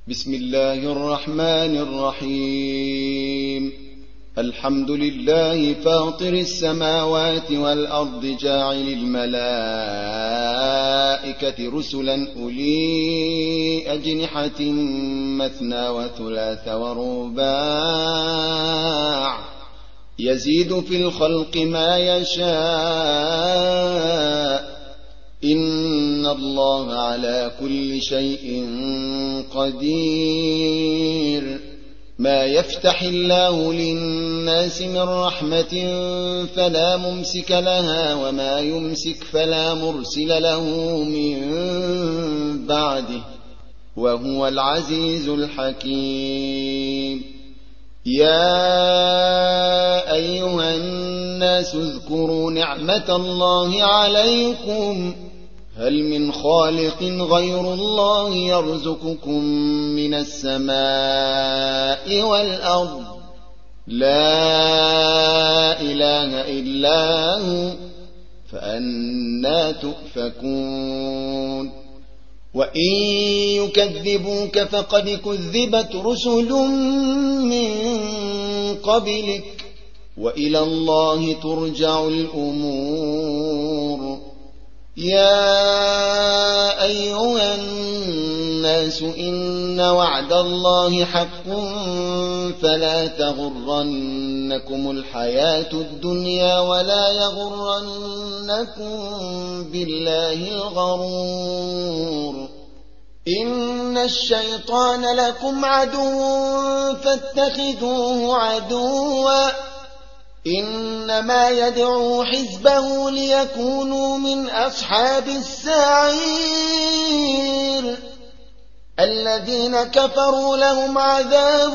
بسم الله الرحمن الرحيم. الحمد لله فاطر السماوات والأرض جاعل الملائكة رسلا أولي أجنحة مثنى وثلاث ورباع يزيد في الخلق ما يشاء إن الله على كل شيء قدير. ما يفتح الله للناس من رحمة فلا ممسك لها وما يمسك فلا مرسل له من بعده وهو العزيز الحكيم. يا أيها الناس اذكروا نعمة الله عليكم هل من خالق غير الله يرزقكم من السماء والأرض لا إله إلا هو فأنى تؤفكون. وإن يكذبوك فقد كذبت رسل من قبلك وإلى الله ترجع الأمور. يا أيها الناس إن وعد الله حق فلا تغرنكم الحياة الدنيا ولا يغرنكم بالله الغرور. إن الشيطان لكم عدو فاتخذوه عدوا إنما يدعو حزبه ليكونوا من أصحاب السعير. الذين كفروا لهم عذاب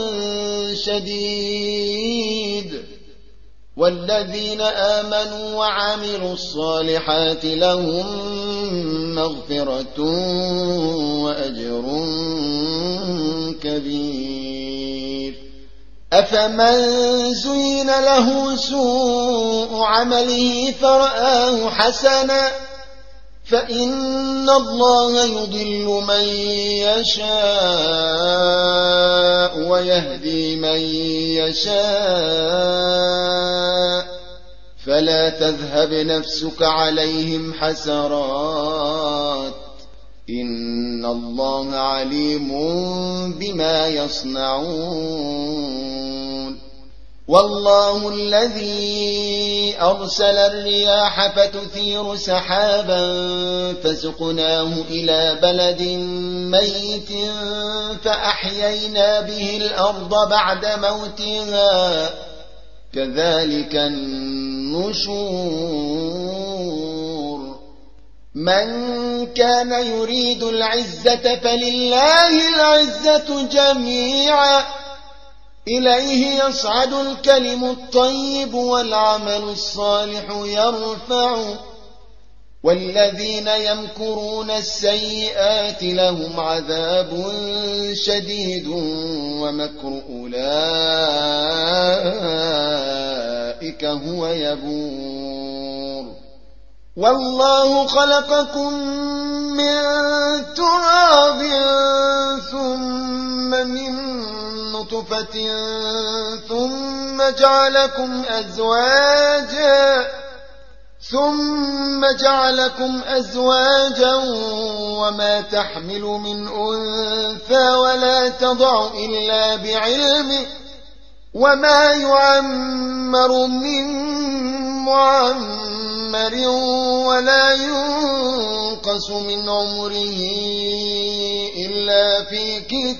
شديد والذين آمنوا وعملوا الصالحات لهم مغفرة وأجر كبير. أفمن زين له سوء عمله فرآه حسنا فإن الله يضل من يشاء ويهدي من يشاء فلا تذهب نفسك عليهم حسرات إن الله عليم بما يصنعون. والله الذي أرسل الرياح فتثير سحابا فسقناه إلى بلد ميت فأحيينا به الأرض بعد موتها كذلك النشور. من كان يريد العزة فلله العزة جميعا إليه يصعد الكلم الطيب والعمل الصالح يرفعه والذين يمكرون السيئات لهم عذاب شديد ومكر أولئك هو يبور. والله خلقكم من تراب ثم من نطفة ثم جعلكم أزواجا وما تحمل من أنثى ولا تضع إلا بعلمه وما يعمر من معمر ولا ينقص من عمره إلا في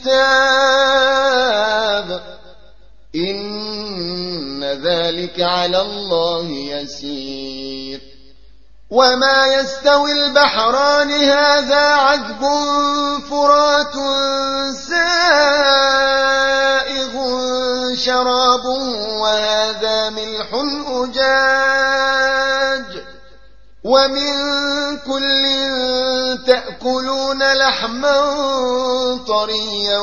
كتاب إن ذلك على الله يسير. وما يستوي البحران هذا عذب فرات سائغ شرابه وهذا ملح أجاج ومن كل تأكلون لحما طريا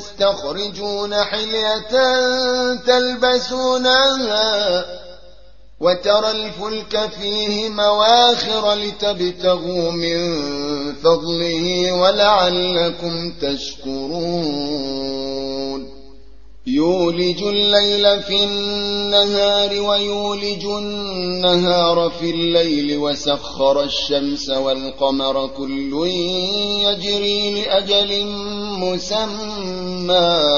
وتستخرجون حلية تلبسونها وترى الفلك فيه مواخر لتبتغوا من فضله ولعلكم تشكرون يولج الليل في النهار ويولج النهار في الليل وسخر الشمس والقمر كل يجري لأجل مسمى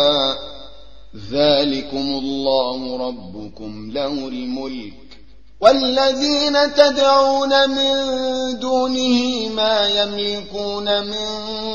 ذلكم الله ربكم له الملك والذين تدعون من دونه ما يملكون من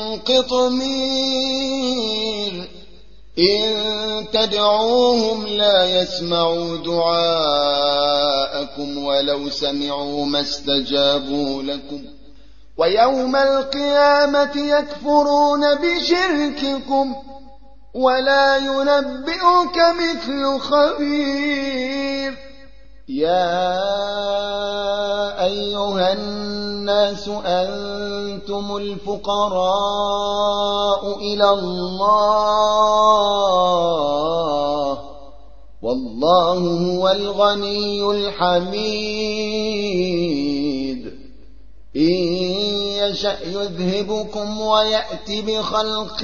قطمير إن تدعوهم لا يسمعوا دعاءكم ولو سمعوا ما استجابوا لكم ويوم القيامة يكفرون بشرككم ولا ينبئك مثل خبير يا أيها الناس أنتم الفقراء إلى الله والله هو الغني الحميد إن يشأ يذهبكم ويأتي بخلق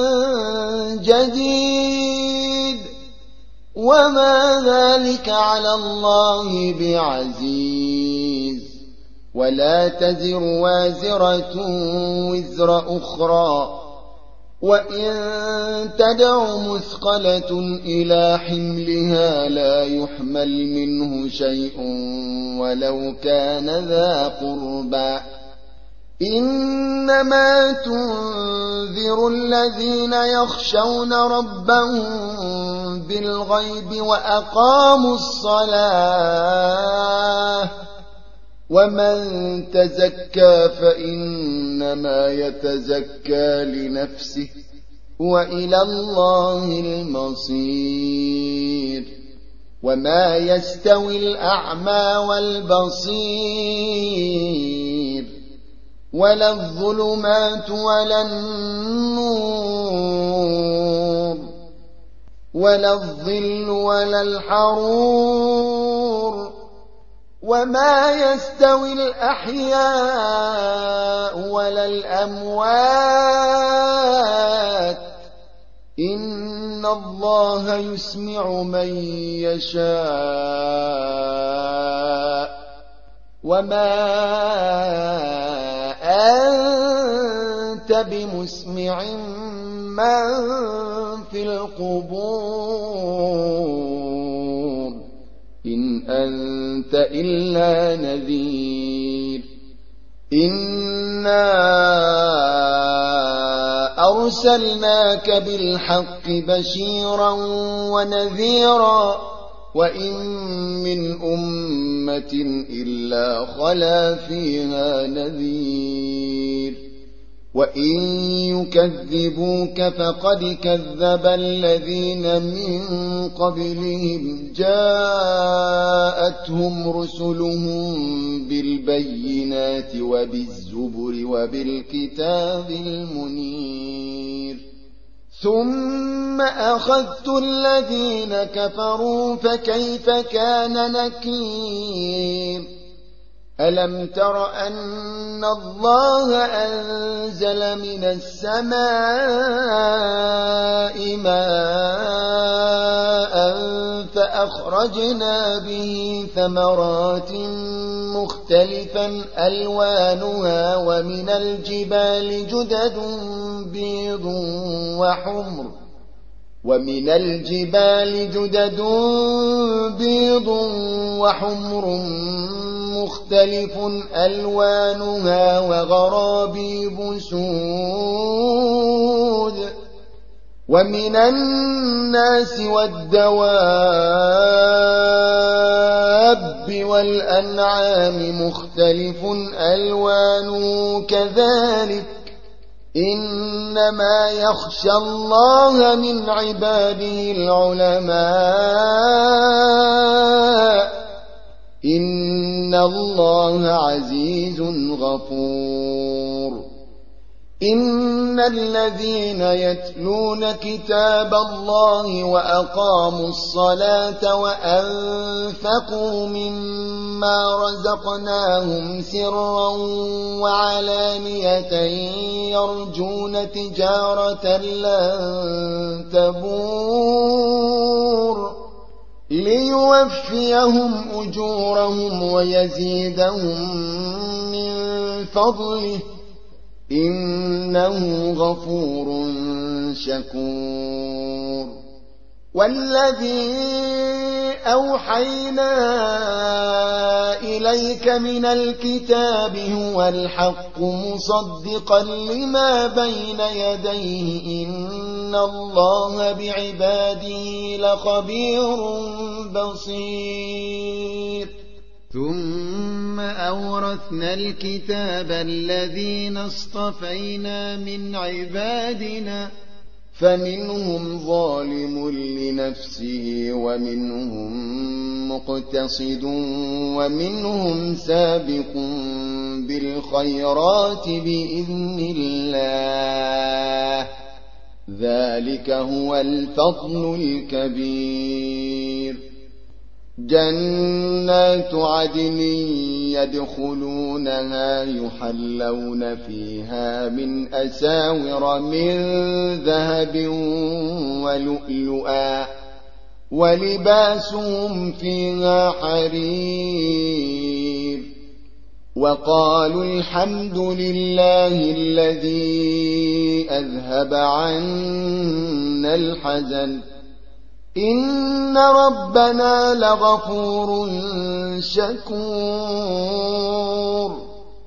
جديد وما ذلك على الله بعزيز ولا تزر وازرة وزر أخرى وإن تدع مثقلة إلى حملها لا يحمل منه شيء ولو كان ذا قربى إنما تنذر الذين يخشون ربهم بالغيب وأقاموا الصلاة ومن تزكى فإنما يتزكى لنفسه وإلى الله المصير وما يستوي الأعمى والبصير ولا الظلمات ولا النور ولا الظل ولا الحرور وما يستوي الأحياء ولا الأموات إن الله يسمع من يشاء وما أنت بمسمع من في القبور إن أنت إلا نذير إنا أرسلناك بالحق بشيرا ونذيرا وإن من أمة إلا خلا فيها نذير وإن يكذبوك فقد كذب الذين من قبلهم جاءتهم رسلهم بالبينات وبالزبر وبالكتاب المنير ثم أخذت الذين كفروا فكيف كان نكير ألم تر أن الله أنزل من السماء ماء فأخرجنا به ثمرات مختلفا ألوانها ومن الجبال جدد بيض وحمر مختلف ألوانها وغرابيب سود ومن الناس والدواب والأنعام مختلف ألوانه كذلك إنما يخشى الله من عباده العلماء إن الله عزيز غفور إن الذين يتلون كتاب الله وأقاموا الصلاة وأنفقوا مما رزقناهم سرا وعلانية يرجون تجارة لن تبور ليوفيهم أجورهم ويزيدهم من فضله إنه غفور شكور والذي أوحينا إليك من الكتاب هو الحق مصدقا لما بين يديه إن الله بعباده لخبير بصير ثم أورثنا الكتاب الذين اصطفينا من عبادنا فمنهم ظالم لنفسه ومنهم مقتصد ومنهم سابق بالخيرات بإذن الله ذلك هو الفضل الكبير جنات عدن يدخلونها يحلون فيها من أساور من ذهب ولؤلؤا ولباسهم فيها حرير وقالوا الحمد لله الذي أذهب عنا الحزن إن ربنا لغفور شكور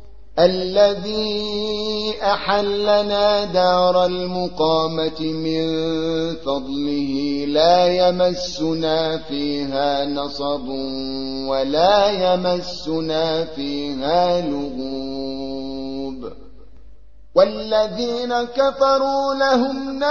الذي أحلنا دار المقامة من فضله لا يمسنا فيها نصب ولا يمسنا فيها لغوب والذين كفروا لهم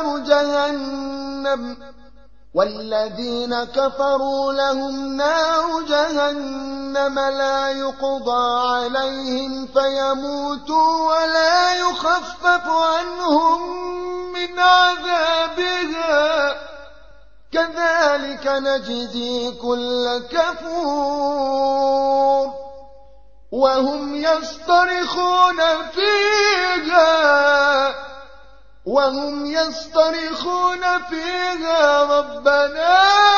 نار جهنم لا يقضى عليهم فيموتوا ولا يخفف عنهم من عذابها كذلك نجزي كل كفور وهم يصطرخون فيها ربنا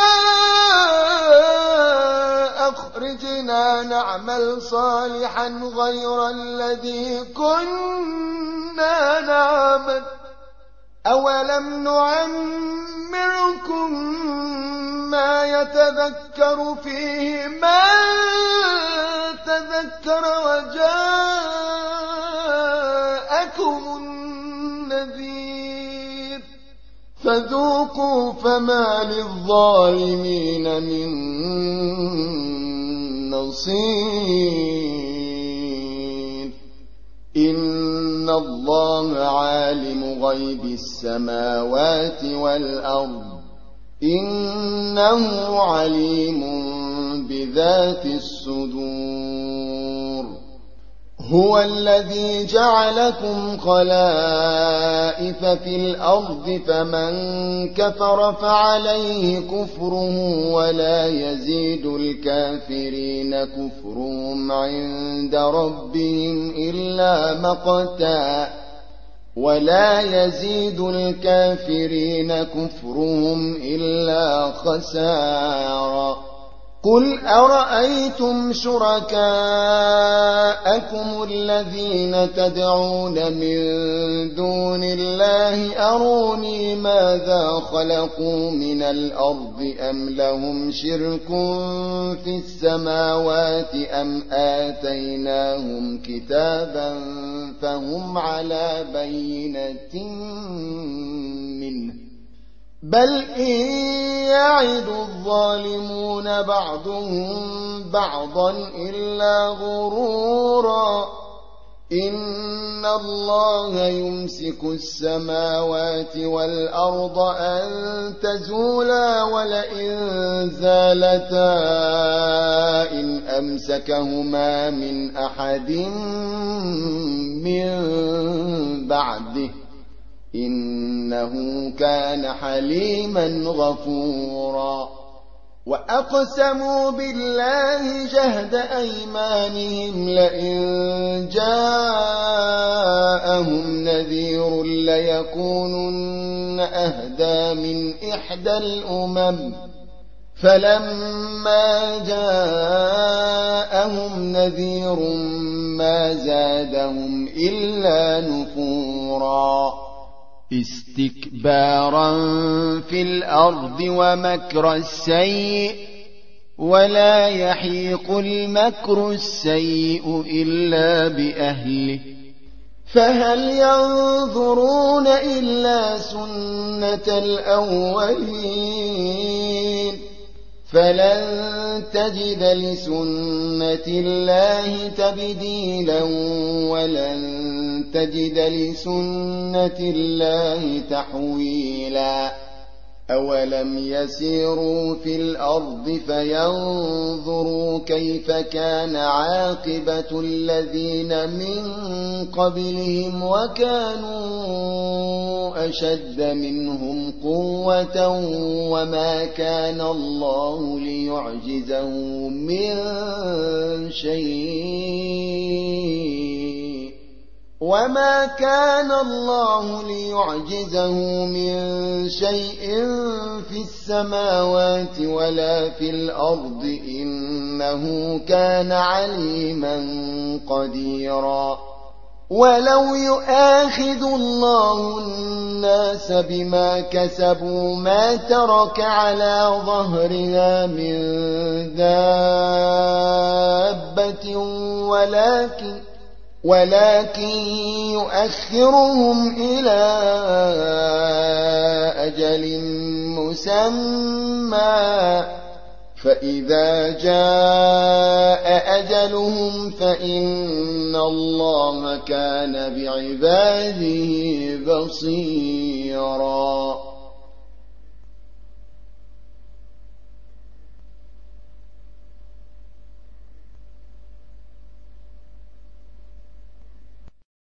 أخرجنا نعمل صالحا غير الذي كنا نعمل أولم نعمركم ما يتذكر فيه من تذكر وجاءكم النذير فذوقوا فما للظالمين من نصير إن الله عالم غيب السماوات والأرض إنه عليم بذات الصدور هو الذي جعلكم خلائف في الأرض فمن كفر فعليه كفره ولا يزيد الكافرين كفرهم عند ربهم إلا مقتا ولا يزيد الكافرين كفرهم إلا خسارا قل أرأيتم شركاءكم الذين تدعون من دون الله أروني ماذا خلقوا من الأرض أم لهم شرك في السماوات أم آتيناهم كتابا فهم على بينة منه بل إن يعد الظالمون بعضهم بعضا إلا غرورا إن الله يمسك السماوات والأرض أن تزولا ولئن زالتا إن أمسكهما من أحد من بعده إنه كان حليما غفورا وأقسموا بالله جهد أيمانهم لئن جاءهم نذير ليكونن أهدى من إحدى الأمم فلما جاءهم نذير ما زادهم إلا نفورا استكبارا في الأرض ومكر السيء ولا يحيق المكر السيء إلا بأهله فهل ينظرون إلا سنة الأولين فلن تجد لسنة الله تبديلا ولن تجد لسنة الله تحويلا أولم يسيروا في الأرض فينظروا كيف كان عاقبة الذين من قبلهم وكانوا أشد منهم قوة وما كان الله ليعجزه من شيء في السماوات ولا في الأرض إنه كان عليما قديرا ولو يؤاخذ الله الناس بما كسبوا ما ترك على ظهرها من دابة ولكن يؤخرهم إلى أجل مسمى فإذا جاء أجلهم فإن الله كان بعباده بصيرا